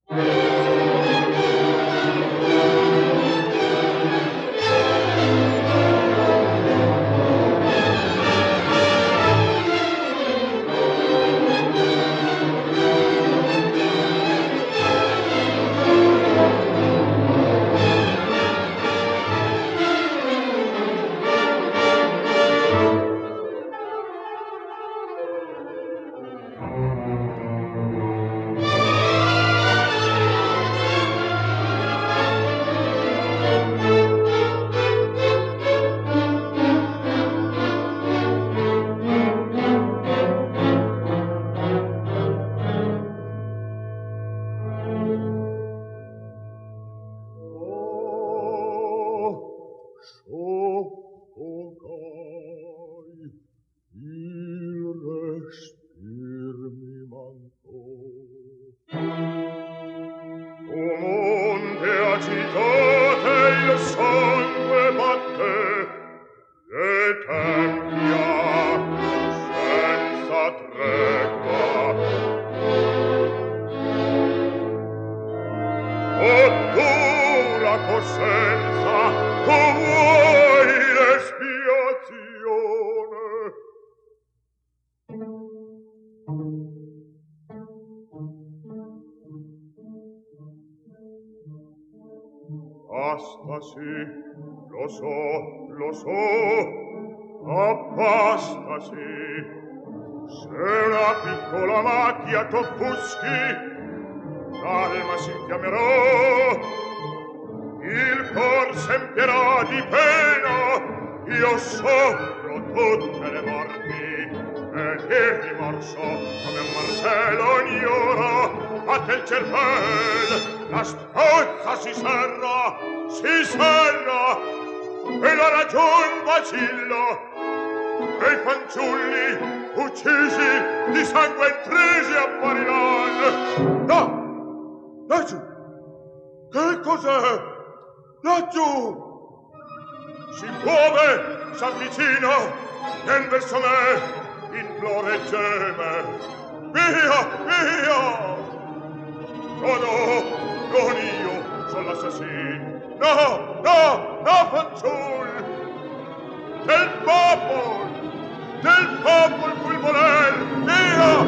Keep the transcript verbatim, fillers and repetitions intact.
Lo so, lo so, abbastasi. Se una piccola macchia t'offuschi, l'alma si infiammerà, il cor s'empierà di pena, io soffro tutte le morti, ed il rimorso, come un martello ogni ora, batte il cervel, la stozza si serra, si serra, e la ragion vacilla, e i fanciulli uccisi di sangue intrisi appariran. No, laggiù, che cos'è? Laggiù si muove, s'avvicina, vien verso me, implora e geme. Via, via! No, no, non io son l'assassino. No, no, no, fanciul! Del popol! Del popol cui voler! Via!